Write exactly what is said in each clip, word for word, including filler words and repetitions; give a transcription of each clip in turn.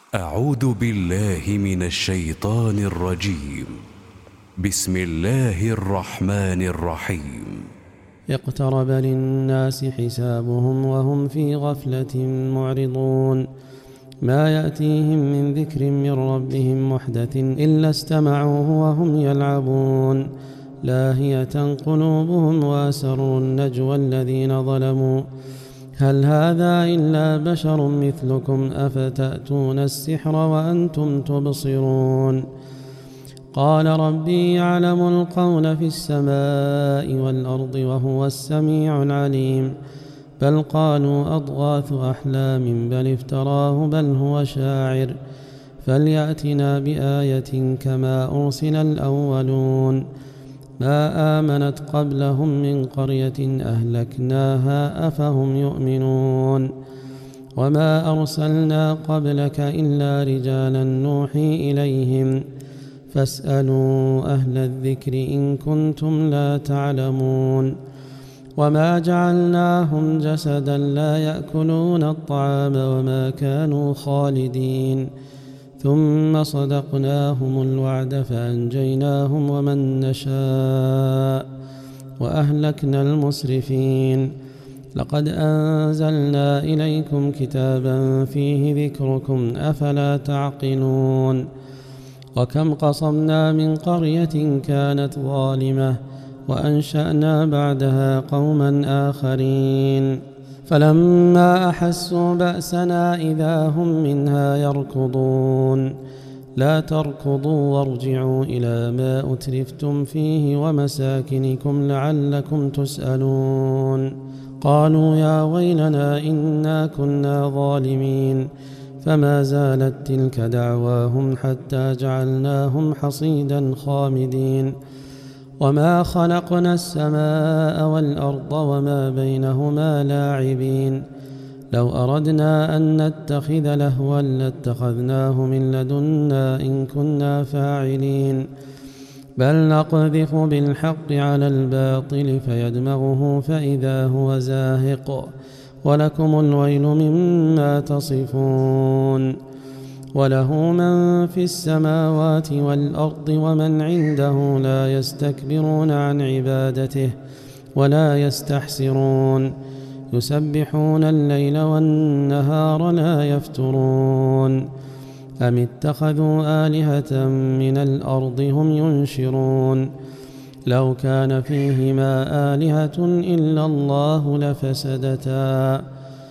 أعوذ بالله من الشيطان الرجيم. بسم الله الرحمن الرحيم. اقترب للناس حسابهم وهم في غفلة معرضون. ما يأتيهم من ذكر من ربهم محدث إلا استمعوه وهم يلعبون. لاهية قلوبهم وأسروا النجوى الذين ظلموا هل هذا إلا بشر مثلكم أفتأتون السحر وأنتم تبصرون. قال ربي يعلم القول في السماء والأرض وهو السميع العليم. بل قالوا أضغاث أحلام بل افتراه بل هو شاعر فليأتنا بآية كما أرسل الأولون. ما آمنت قبلهم من قرية أهلكناها أفهم يؤمنون. وما أرسلنا قبلك إلا رجالا نوحي إليهم فاسألوا أهل الذكر إن كنتم لا تعلمون. وما جعلناهم جسدا لا يأكلون الطعام وما كانوا خالدين. ثم صدقناهم الوعد فأنجيناهم ومن نشاء وأهلكنا المسرفين. لقد أنزلنا إليكم كتابا فيه ذكركم أفلا تعقلون. وكم قصمنا من قرية كانت ظالمة وأنشأنا بعدها قوما آخرين فلما أحسوا بأسنا إذا هم منها يركضون. لا تركضوا وارجعوا إلى ما أترفتم فيه ومساكنكم لعلكم تسألون. قالوا يا ويلنا إنا كنا ظالمين فما زالت تلك دعواهم حتى جعلناهم حصيدا خامدين. وما خلقنا السماء والأرض وما بينهما لاعبين. لو أردنا أن نتخذ لهوا لاتخذناه من لدنا إن كنا فاعلين. بل نقذف بالحق على الباطل فيدمغه فإذا هو زاهق ولكم الويل مما تصفون. وله من في السماوات والأرض ومن عنده لا يستكبرون عن عبادته ولا يستحسرون. يسبحون الليل والنهار لا يفترون. أم اتخذوا آلهة من الأرض هم ينشرون. لو كان فيهما آلهة إلا الله لفسدتا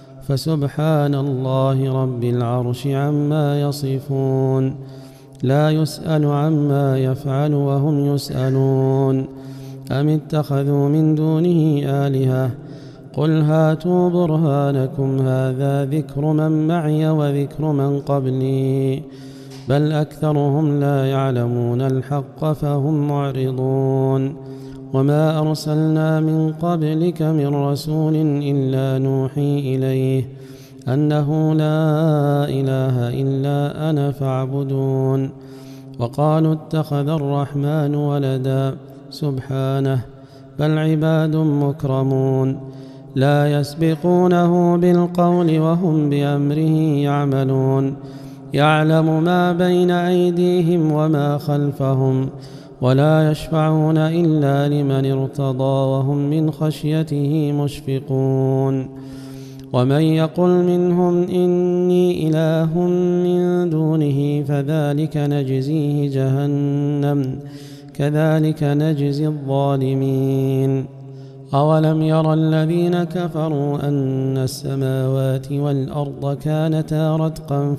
فسبحان الله رب العرش عما يصفون. لا يسأل عما يفعل وهم يسألون. أم اتخذوا من دونه آلهة قل هاتوا برهانكم هذا ذكر من معي وذكر من قبلي بل أكثرهم لا يعلمون الحق فهم معرضون. وما أرسلنا من قبلك من رسول إلا نوحي إليه أنه لا إله إلا أنا فاعبدون. وقالوا اتخذ الرحمن ولدا سبحانه بل عباد مكرمون لا يسبقونه بالقول وهم بأمره يعملون. يعلم ما بين أيديهم وما خلفهم ولا يشفعون إلا لمن ارتضى وهم من خشيته مشفقون. ومن يقل منهم إني إله من دونه فذلك نجزيه جهنم كذلك نجزي الظالمين. أولم ير الذين كفروا أن السماوات والأرض كانتا رتقا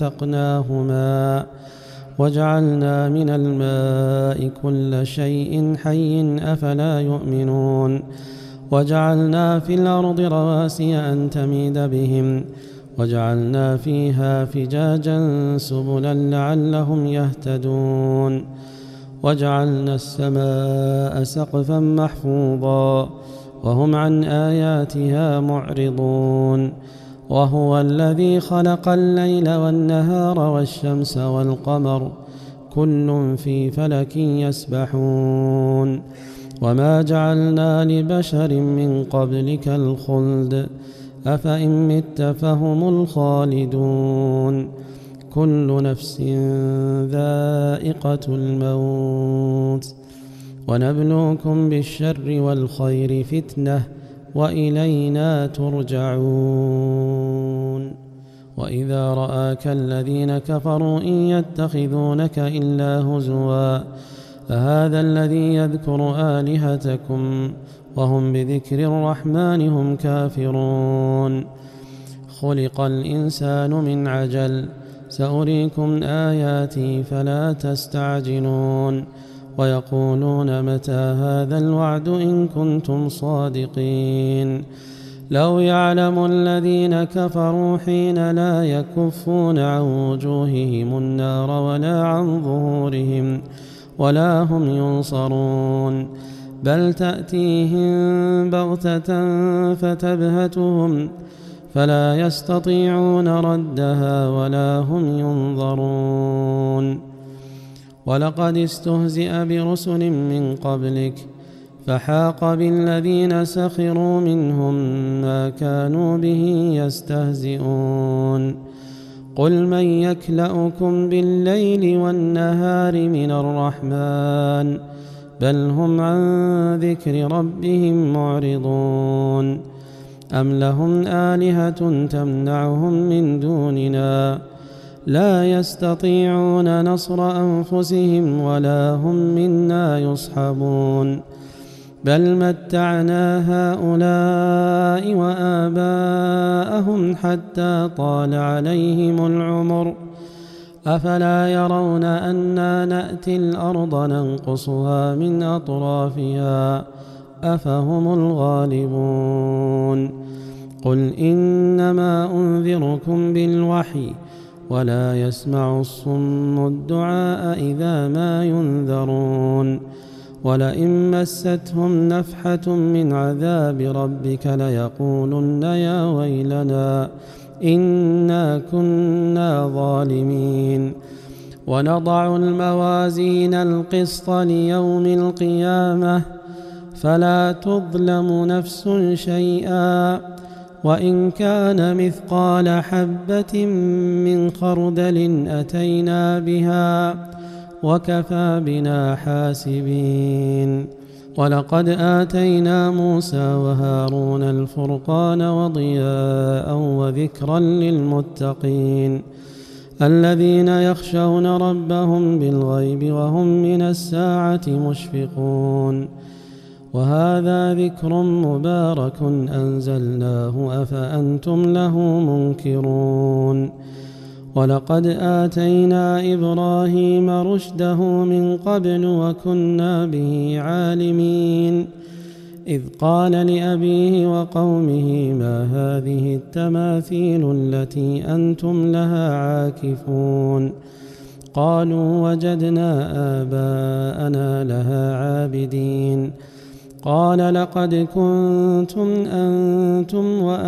ففتقناهما وجعلنا من الماء كل شيء حي أفلا يؤمنون. وجعلنا في الأرض رواسي أن تميد بهم وجعلنا فيها فجاجا سبلا لعلهم يهتدون. وجعلنا السماء سقفا محفوظا وهم عن آياتها معرضون. وهو الذي خلق الليل والنهار والشمس والقمر كل في فلك يسبحون. وما جعلنا لبشر من قبلك الخلد أفإن مت فهم الخالدون كل نفس ذائقة الموت ونبلوكم بالشر والخير فتنة وإلينا ترجعون. وإذا رآك الذين كفروا إن يتخذونك إلا هزوا أهذا الذي يذكر آلهتكم وهم بذكر الرحمن هم كافرون. خلق الإنسان من عجل سأريكم آياتي فلا تستعجلون ويقولون متى هذا الوعد إن كنتم صادقين. لو يعلم الذين كفروا حين لا يكفون عن وجوههم النار ولا عن ظهورهم ولا هم ينصرون بل تأتيهم بغتة فتبهتهم فلا يستطيعون ردها ولا هم ينظرون. ولقد استهزئ برسل من قبلك فحاق بالذين سخروا منهم ما كانوا به يستهزئون. قل من يكلؤكم بالليل والنهار من الرحمن بل هم عن ذكر ربهم معرضون. أم لهم آلهة تمنعهم من دوننا لا يستطيعون نصر أنفسهم ولا هم منا يصحبون بل متعنا هؤلاء وآباءهم حتى طال عليهم العمر أفلا يرون أنا نأتي الأرض ننقصها من أطرافها أفهم الغالبون. قل إنما أنذركم بالوحي ولا يسمع الصم الدعاء إذا ما ينذرون. ولئن مستهم نفحة من عذاب ربك ليقولن يا ويلنا إنا كنا ظالمين. ونضع الموازين القسط ليوم القيامة فلا تظلم نفس شيئا وإن كان مثقال حبة من خردل أتينا بها وكفى بنا حاسبين. ولقد آتينا موسى وهارون الفرقان وضياء وذكرا للمتقين الذين يخشون ربهم بالغيب وهم من الساعة مشفقون. وهذا ذكر مبارك أنزلناه أفأنتم له منكرون. ولقد آتينا إبراهيم رشده من قبل وكنا به عالمين إذ قال لأبيه وقومه ما هذه التماثيل التي أنتم لها عاكفون قالوا وجدنا آباءنا لها عابدين قال لقد كنتم أنتم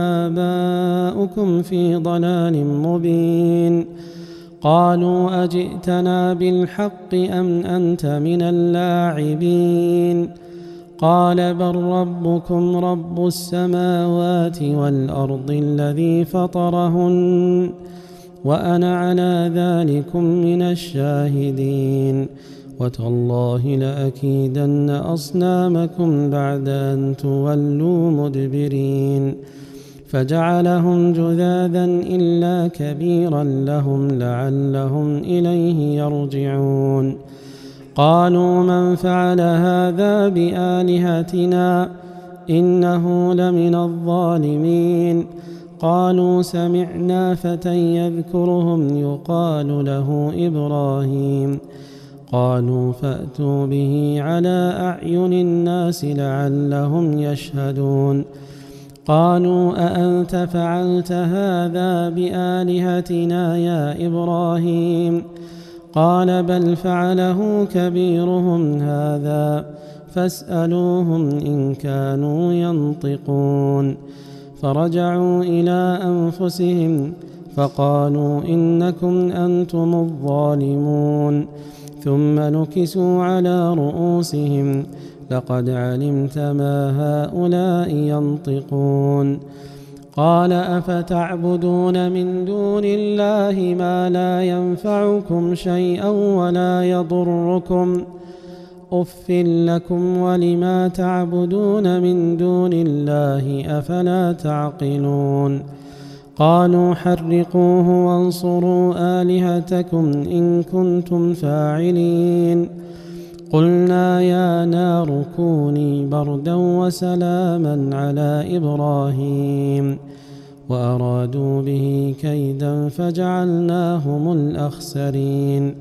وآباؤكم في ضلال مبين قالوا أجئتنا بالحق أم أنت من اللاعبين قال بل ربكم رب السماوات والأرض الذي فطرهن وأنا على ذلكم من الشاهدين وتالله لأكيدن أصنامكم بعد أن تولوا مدبرين فجعلهم جذاذا إلا كبيرا لهم لعلهم إليه يرجعون قالوا من فعل هذا بآلهتنا إنه لمن الظالمين قالوا سمعنا فتى يذكرهم يقال له إبراهيم قالوا فأتوا به على أعين الناس لعلهم يشهدون قالوا أأنت فعلت هذا بآلهتنا يا إبراهيم قال بل فعله كبيرهم هذا فاسألوهم إن كانوا ينطقون فرجعوا إلى أنفسهم فقالوا إنكم أنتم الظالمون ثم نكسوا على رؤوسهم لقد علمت ما هؤلاء ينطقون قال أفتعبدون من دون الله ما لا ينفعكم شيئا ولا يضركم أف لكم ولما تعبدون من دون الله أفلا تعقلون قالوا حرقوه وانصروا آلهتكم إن كنتم فاعلين قلنا يا نار كوني بردا وسلاما على إبراهيم وأرادوا به كيدا فجعلناهم الأخسرين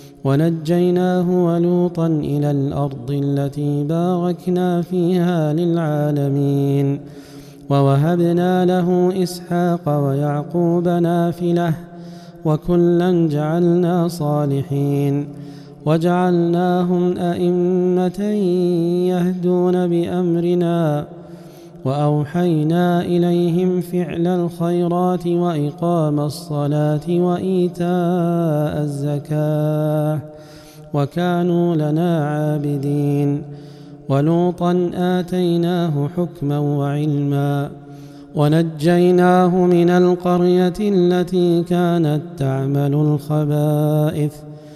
ونجيناه ولوطا إلى الأرض التي باركنا فيها للعالمين ووهبنا له إسحاق ويعقوب نافلة وكلا جعلنا صالحين وجعلناهم أئمة يهدون بأمرنا وأوحينا إليهم فعل الخيرات وإقام الصلاة وإيتاء الزكاة وكانوا لنا عابدين ولوطا آتيناه حكما وعلما ونجيناه من القرية التي كانت تعمل الخبائث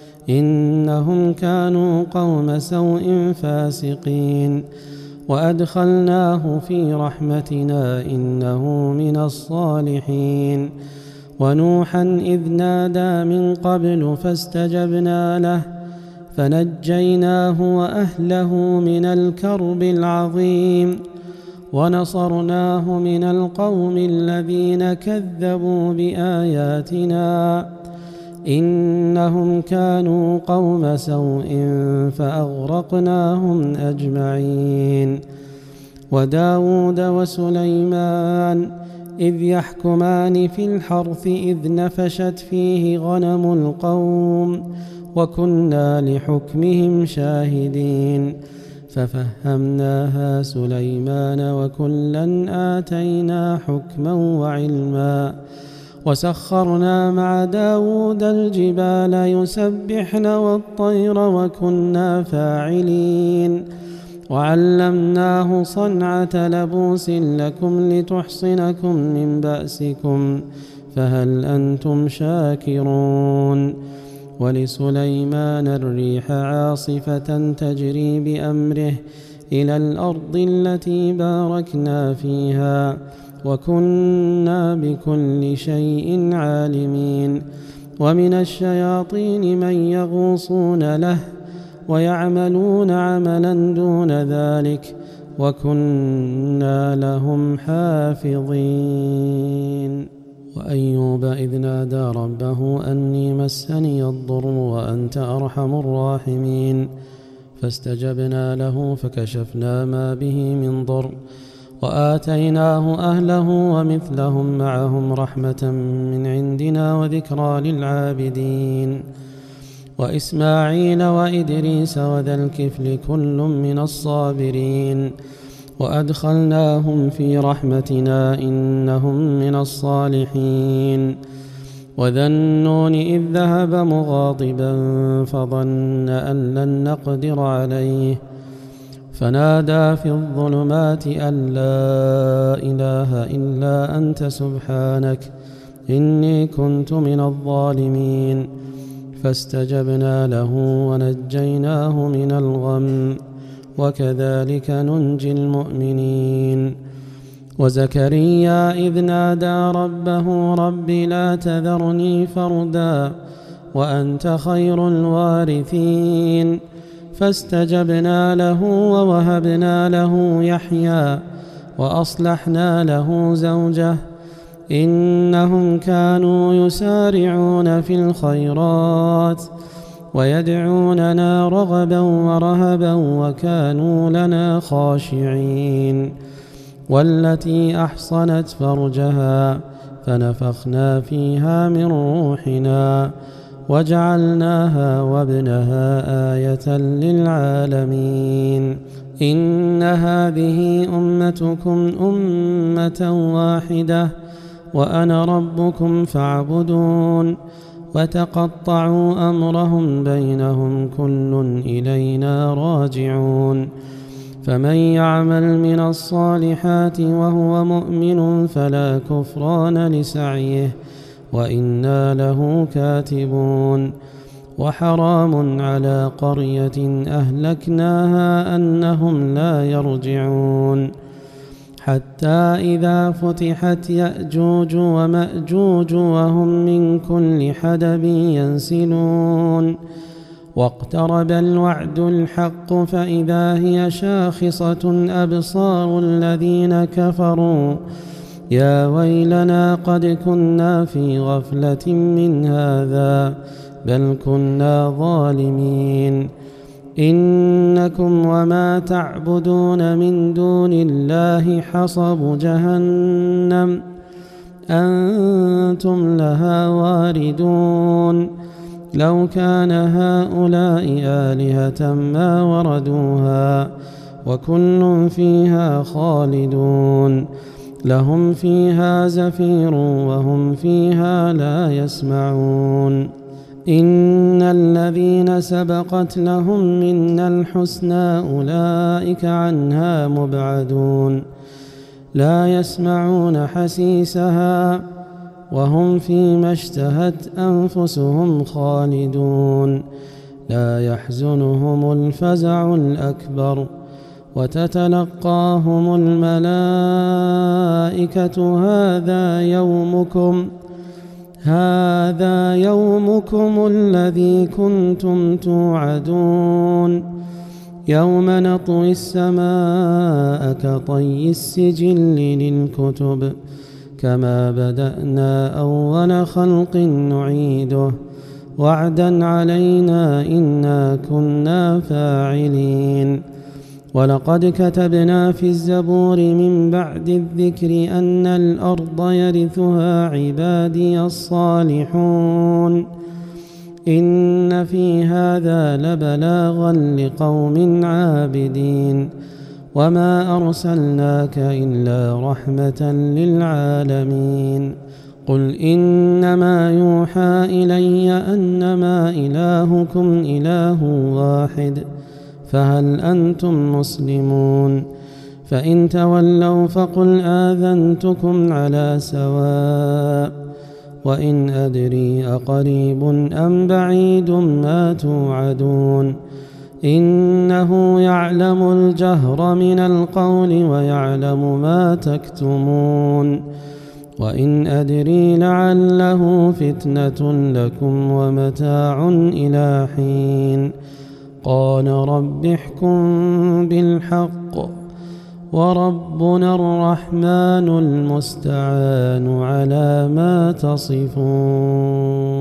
إنهم كانوا قوم سوء فاسقين وأدخلناه في رحمتنا إنه من الصالحين ونوحا إذ نادى من قبل فاستجبنا له فنجيناه وأهله من الكرب العظيم ونصرناه من القوم الذين كذبوا بآياتنا إنهم كانوا قوم سوء فأغرقناهم أجمعين وداود وسليمان إذ يحكمان في الحرث إذ نفشت فيه غنم القوم وكنا لحكمهم شاهدين ففهمناها سليمان وكلا آتينا حكما وعلما وسخرنا مع داود الجبال يسبحن والطير وكنا فاعلين وعلمناه صنعة لبوس لكم لتحصنكم من بأسكم فهل أنتم شاكرون ولسليمان الريح عاصفة تجري بأمره إلى الأرض التي باركنا فيها وكنا بكل شيء عالمين ومن الشياطين من يغوصون له ويعملون عملا دون ذلك وكنا لهم حافظين وأيوب إذ نادى ربه أني مسني الضر وأنت أرحم الراحمين فاستجبنا له فكشفنا ما به من ضر وآتيناه أهله ومثلهم معهم رحمة من عندنا وذكرى للعابدين وإسماعيل وإدريس وذا الكفل كل من الصابرين وأدخلناهم في رحمتنا إنهم من الصالحين وذا النون إذ ذهب مغاضبا فظن أن لن نقدر عليه فنادى في الظلمات أن لا إله إلا أنت سبحانك إني كنت من الظالمين فاستجبنا له ونجيناه من الغم وكذلك ننجي المؤمنين وزكريا إذ نادى ربه رب لا تذرني فردا وأنت خير الوارثين فاستجبنا له ووهبنا له يحيى وأصلحنا له زوجه إنهم كانوا يسارعون في الخيرات ويدعوننا رغبا ورهبا وكانوا لنا خاشعين والتي أحصنت فرجها فنفخنا فيها من روحنا وجعلناها وابنها آية للعالمين إن هذه أمتكم أمة واحدة وأنا ربكم فاعبدون وتقطعوا أمرهم بينهم كل إلينا راجعون فمن يعمل من الصالحات وهو مؤمن فلا كفران لسعيه وإنا له كاتبون. وحرام على قرية أهلكناها أنهم لا يرجعون حتى إذا فتحت يأجوج ومأجوج وهم من كل حدب ينسلون واقترب الوعد الحق فإذا هي شاخصة أبصار الذين كفروا يا ويلنا قد كنا في غفلة من هذا بل كنا ظالمين. إنكم وما تعبدون من دون الله حصب جهنم أنتم لها واردون. لو كان هؤلاء آلهة ما وردوها وكل فيها خالدون لهم فيها زفير وهم فيها لا يسمعون. إن الذين سبقت لهم منا الحسنى أولئك عنها مبعدون لا يسمعون حسيسها وهم فيما اشتهت أنفسهم خالدون لا يحزنهم الفزع الأكبر وتتلقاهم الملائكة هذا يومكم هذا يومكم الذي كنتم توعدون يوم نطوي السماء كطي السجل للكتب كما بدأنا أول خلق نعيده وعدا علينا إنا كنا فاعلين. ولقد كتبنا في الزبور من بعد الذكر أن الأرض يرثها عبادي الصالحون إن في هذا لبلاغا لقوم عابدين وما أرسلناك إلا رحمة للعالمين. قل إنما يوحى إلي أنما إلهكم إله واحد فهل أنتم مسلمون؟ فإن تولوا فقل آذنتكم على سواء وإن أدري أقريب أم بعيد ما توعدون إنه يعلم الجهر من القول ويعلم ما تكتمون وإن أدري لعله فتنة لكم ومتاع إلى حين. قال رب احكم بالحق وربنا الرحمن المستعان على ما تصفون.